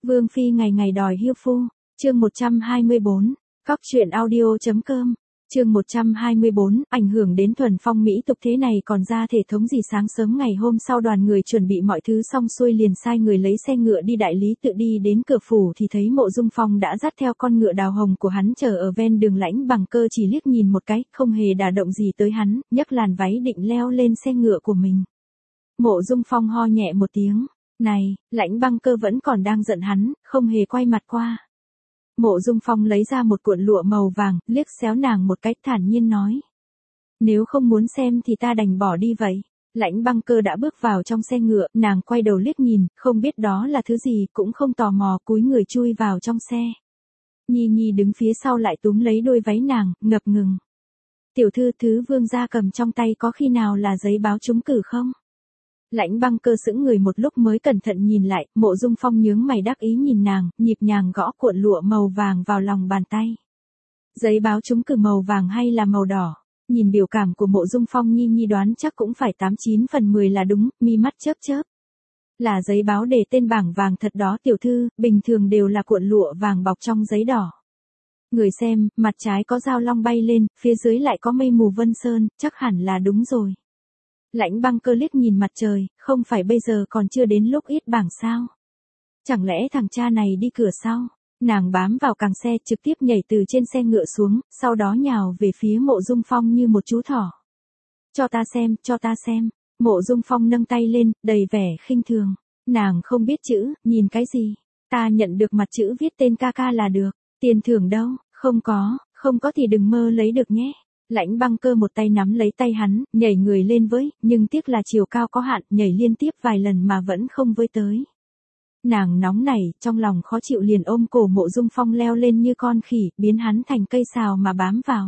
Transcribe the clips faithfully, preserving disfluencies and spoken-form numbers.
Vương phi ngày ngày đòi hiêu phu, chương một trăm hai mươi bốn, cóc truyện audio chấm com, chương một trăm hai mươi bốn, ảnh hưởng đến thuần phong mỹ tục thế này còn ra thể thống gì. Sáng sớm ngày hôm sau đoàn người chuẩn bị mọi thứ xong xuôi liền sai người lấy xe ngựa đi đại lý tự. Đi đến cửa phủ thì thấy Mộ Dung Phong đã dắt theo con ngựa đào hồng của hắn chờ ở ven đường. Lãnh Bằng Cơ chỉ liếc nhìn một cái, không hề đả động gì tới hắn, nhấc làn váy định leo lên xe ngựa của mình. Mộ Dung Phong ho nhẹ một tiếng, này, Lãnh Băng Cơ vẫn còn đang giận hắn, không hề quay mặt qua. Mộ Dung Phong lấy ra một cuộn lụa màu vàng, liếc xéo nàng một cái, thản nhiên nói. Nếu không muốn xem thì ta đành bỏ đi vậy. Lãnh Băng Cơ đã bước vào trong xe ngựa, nàng quay đầu liếc nhìn, không biết đó là thứ gì, cũng không tò mò, cúi người chui vào trong xe. Nhi Nhi đứng phía sau lại túm lấy đôi váy nàng, ngập ngừng. Tiểu thư, thứ vương gia cầm trong tay có khi nào là giấy báo trúng cử không? Lãnh Băng Cơ sững người một lúc mới cẩn thận nhìn lại. Mộ Dung Phong nhướng mày đắc ý nhìn nàng, nhịp nhàng gõ cuộn lụa màu vàng vào lòng bàn tay. Giấy báo trúng cử màu vàng hay là màu đỏ? Nhìn biểu cảm của Mộ Dung Phong, Nhi Nhi đoán chắc cũng phải tám chín phần mười là đúng, mi mắt chớp chớp. Là giấy báo đề tên bảng vàng thật đó tiểu thư, bình thường đều là cuộn lụa vàng bọc trong giấy đỏ. Người xem, mặt trái có dao long bay lên, phía dưới lại có mây mù vân sơn, chắc hẳn là đúng rồi. Lãnh Băng Cơ liếc nhìn mặt trời, không phải bây giờ còn chưa đến lúc ít bảng sao? Chẳng lẽ thằng cha này đi cửa sau? Nàng bám vào càng xe trực tiếp nhảy từ trên xe ngựa xuống, sau đó nhào về phía Mộ Dung Phong như một chú thỏ. Cho ta xem, cho ta xem. Mộ Dung Phong nâng tay lên, đầy vẻ khinh thường. Nàng không biết chữ, nhìn cái gì? Ta nhận được mặt chữ viết tên ca ca là được. Tiền thưởng đâu? Không có, không có thì đừng mơ lấy được nhé. Lãnh Băng Cơ một tay nắm lấy tay hắn, nhảy người lên với, nhưng tiếc là chiều cao có hạn, nhảy liên tiếp vài lần mà vẫn không với tới. Nàng nóng nảy, trong lòng khó chịu liền ôm cổ Mộ Dung Phong leo lên như con khỉ, biến hắn thành cây sào mà bám vào.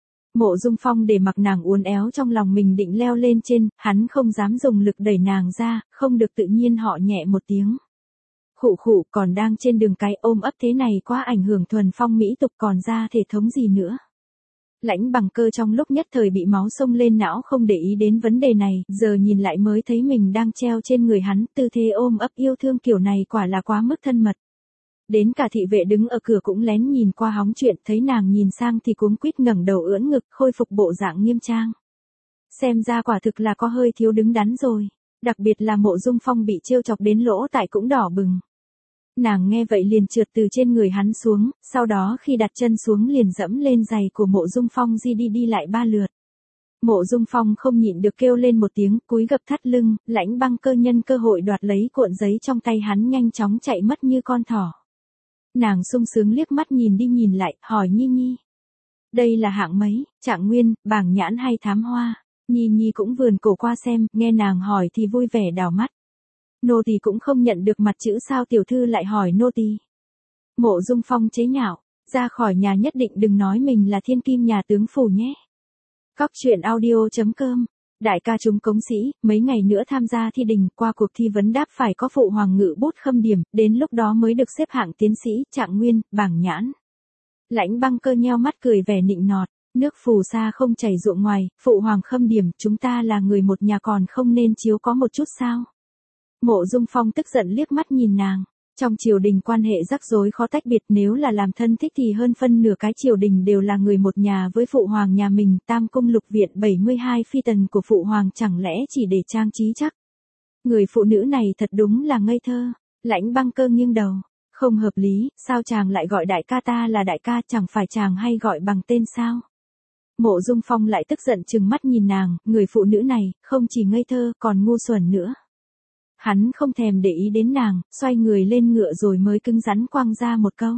Mộ Dung Phong để mặc nàng uốn éo trong lòng mình định leo lên trên, hắn không dám dùng lực đẩy nàng ra, không được tự nhiên họ nhẹ một tiếng. Khụ khụ, còn đang trên đường cái ôm ấp thế này quá ảnh hưởng thuần phong mỹ tục còn ra thể thống gì nữa. Lãnh Bằng Cơ trong lúc nhất thời bị máu xông lên não không để ý đến vấn đề này, giờ nhìn lại mới thấy mình đang treo trên người hắn, tư thế ôm ấp yêu thương kiểu này quả là quá mức thân mật. Đến cả thị vệ đứng ở cửa cũng lén nhìn qua hóng chuyện, thấy nàng nhìn sang thì cuống quýt ngẩng đầu ưỡn ngực, khôi phục bộ dạng nghiêm trang. Xem ra quả thực là có hơi thiếu đứng đắn rồi, đặc biệt là Mộ Dung Phong bị trêu chọc đến lỗ tai cũng đỏ bừng. Nàng nghe vậy liền trượt từ trên người hắn xuống, sau đó khi đặt chân xuống liền dẫm lên giày của Mộ Dung Phong di đi đi lại ba lượt. Mộ Dung Phong không nhịn được kêu lên một tiếng, cúi gập thắt lưng. Lãnh Băng Cơ nhân cơ hội đoạt lấy cuộn giấy trong tay hắn nhanh chóng chạy mất như con thỏ. Nàng sung sướng liếc mắt nhìn đi nhìn lại, hỏi Nhi Nhi. Đây là hạng mấy, trạng nguyên, bảng nhãn hay thám hoa? Nhi Nhi cũng vườn cổ qua xem, nghe nàng hỏi thì vui vẻ đảo mắt. Nô tỳ cũng không nhận được mặt chữ sao tiểu thư lại hỏi nô tỳ? Mộ Dung Phong chế nhạo, ra khỏi nhà nhất định đừng nói mình là thiên kim nhà tướng phủ nhé. Cóc truyện audio chấm com, đại ca chúng cống sĩ, mấy ngày nữa tham gia thi đình, qua cuộc thi vấn đáp phải có phụ hoàng ngự bút khâm điểm, đến lúc đó mới được xếp hạng tiến sĩ, trạng nguyên, bảng nhãn. Lãnh Băng Cơ nheo mắt cười vẻ nịnh nọt, nước phù sa không chảy ruộng ngoài, phụ hoàng khâm điểm, chúng ta là người một nhà còn không nên chiếu có một chút sao? Mộ Dung Phong tức giận liếc mắt nhìn nàng, trong triều đình quan hệ rắc rối khó tách biệt, nếu là làm thân thích thì hơn phân nửa cái triều đình đều là người một nhà với phụ hoàng nhà mình. Tam cung lục viện bảy mươi hai phi tần của phụ hoàng chẳng lẽ chỉ để trang trí chắc? Người phụ nữ này thật đúng là ngây thơ. Lãnh Băng Cơ nghiêng đầu, không hợp lý, sao chàng lại gọi đại ca ta là đại ca, chẳng phải chàng hay gọi bằng tên sao? Mộ Dung Phong lại tức giận trừng mắt nhìn nàng, người phụ nữ này không chỉ ngây thơ còn ngu xuẩn nữa. Hắn không thèm để ý đến nàng, xoay người lên ngựa rồi mới cứng rắn quăng ra một câu.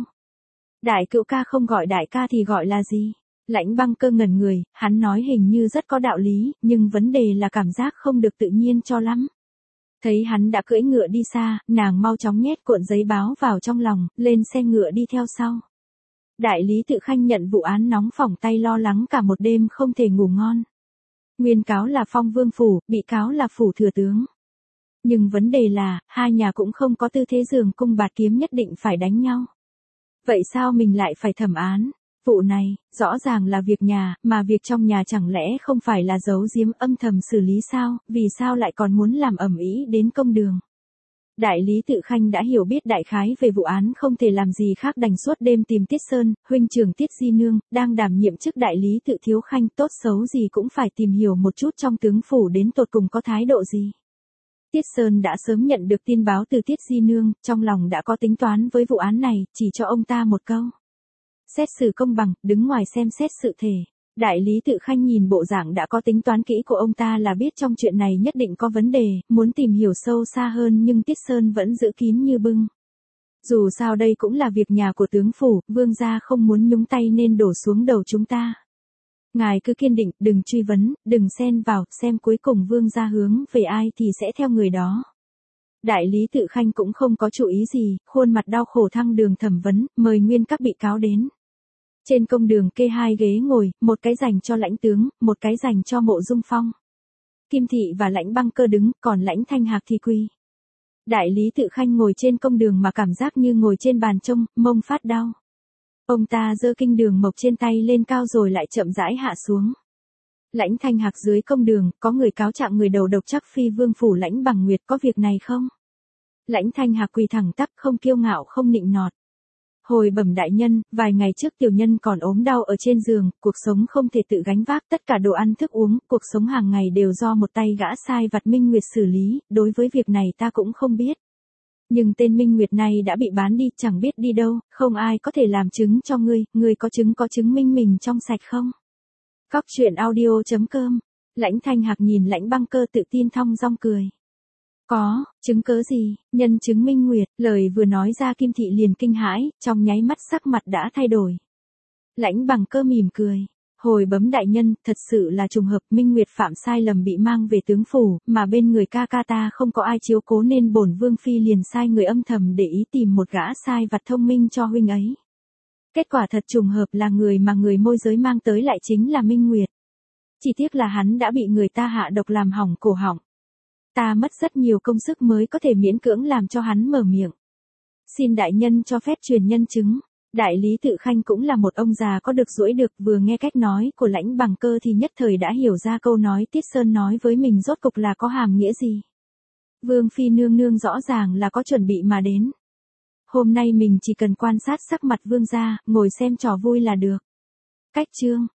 Đại cữu ca không gọi đại ca thì gọi là gì? Lãnh Băng Cơ ngẩn người, hắn nói hình như rất có đạo lý, nhưng vấn đề là cảm giác không được tự nhiên cho lắm. Thấy hắn đã cưỡi ngựa đi xa, nàng mau chóng nhét cuộn giấy báo vào trong lòng, lên xe ngựa đi theo sau. Đại lý tự khanh nhận vụ án nóng phỏng tay lo lắng cả một đêm không thể ngủ ngon. Nguyên cáo là Phong Vương phủ, bị cáo là phủ thừa tướng. Nhưng vấn đề là, hai nhà cũng không có tư thế giường cung bạt kiếm nhất định phải đánh nhau. Vậy sao mình lại phải thẩm án? Vụ này, rõ ràng là việc nhà, mà việc trong nhà chẳng lẽ không phải là giấu giếm âm thầm xử lý sao, vì sao lại còn muốn làm ầm ĩ đến công đường? Đại lý Tự Khanh đã hiểu biết đại khái về vụ án, không thể làm gì khác đành suốt đêm tìm Tiết Sơn, huynh trưởng Tiết Di Nương, đang đảm nhiệm chức đại lý Tự Thiếu Khanh, tốt xấu gì cũng phải tìm hiểu một chút trong tướng phủ đến tột cùng có thái độ gì. Tiết Sơn đã sớm nhận được tin báo từ Tiết Di Nương, trong lòng đã có tính toán với vụ án này, chỉ cho ông ta một câu. Xét xử công bằng, đứng ngoài xem xét sự thể. Đại lý Tự Khanh nhìn bộ dạng đã có tính toán kỹ của ông ta là biết trong chuyện này nhất định có vấn đề, muốn tìm hiểu sâu xa hơn nhưng Tiết Sơn vẫn giữ kín như bưng. Dù sao đây cũng là việc nhà của tướng phủ, vương gia không muốn nhúng tay nên đổ xuống đầu chúng ta. Ngài cứ kiên định, đừng truy vấn, đừng xen vào, xem cuối cùng vương gia hướng về ai thì sẽ theo người đó. Đại lý Tự Khanh cũng không có chủ ý gì, khuôn mặt đau khổ thăng đường thẩm vấn, mời nguyên các bị cáo đến. Trên công đường kê hai ghế ngồi, một cái dành cho Lãnh tướng, một cái dành cho Mộ Dung Phong. Kim Thị và Lãnh Băng Cơ đứng, còn Lãnh Thanh Hạc thì quỳ. Đại lý Tự Khanh ngồi trên công đường mà cảm giác như ngồi trên bàn trông, mông phát đau. Ông ta giơ kinh đường mộc trên tay lên cao rồi lại chậm rãi hạ xuống. Lãnh Thanh Hạc dưới công đường, có người cáo trạng người đầu độc chắc phi vương phủ Lãnh Bằng Nguyệt, có việc này không? Lãnh Thanh Hạc quỳ thẳng tắp, không kiêu ngạo không nịnh nọt. Hồi bẩm đại nhân, vài ngày trước tiểu nhân còn ốm đau ở trên giường, cuộc sống không thể tự gánh vác, tất cả đồ ăn thức uống, cuộc sống hàng ngày đều do một tay gã sai vặt Minh Nguyệt xử lý, đối với việc này ta cũng không biết. Nhưng tên Minh Nguyệt này đã bị bán đi, chẳng biết đi đâu, không ai có thể làm chứng cho ngươi, ngươi có chứng có chứng minh mình trong sạch không? Cóc truyện audio chấm com. Lãnh Thanh Hạc nhìn Lãnh Băng Cơ tự tin thong dong cười. Có, chứng cớ gì, nhân chứng Minh Nguyệt, lời vừa nói ra Kim Thị liền kinh hãi, trong nháy mắt sắc mặt đã thay đổi. Lãnh Bằng Cơ mỉm cười. Hồi bấm đại nhân, thật sự là trùng hợp, Minh Nguyệt phạm sai lầm bị mang về tướng phủ, mà bên người ca ca ta không có ai chiếu cố nên bổn vương phi liền sai người âm thầm để ý tìm một gã sai vặt thông minh cho huynh ấy. Kết quả thật trùng hợp là người mà người môi giới mang tới lại chính là Minh Nguyệt. Chỉ tiếc là hắn đã bị người ta hạ độc làm hỏng cổ họng. Ta mất rất nhiều công sức mới có thể miễn cưỡng làm cho hắn mở miệng. Xin đại nhân cho phép truyền nhân chứng. Đại lý Tự Khanh cũng là một ông già có được duỗi được, vừa nghe cách nói của Lãnh Bằng Cơ thì nhất thời đã hiểu ra câu nói Tiết Sơn nói với mình rốt cục là có hàm nghĩa gì. Vương phi nương nương rõ ràng là có chuẩn bị mà đến. Hôm nay mình chỉ cần quan sát sắc mặt vương gia, ngồi xem trò vui là được. Cách chương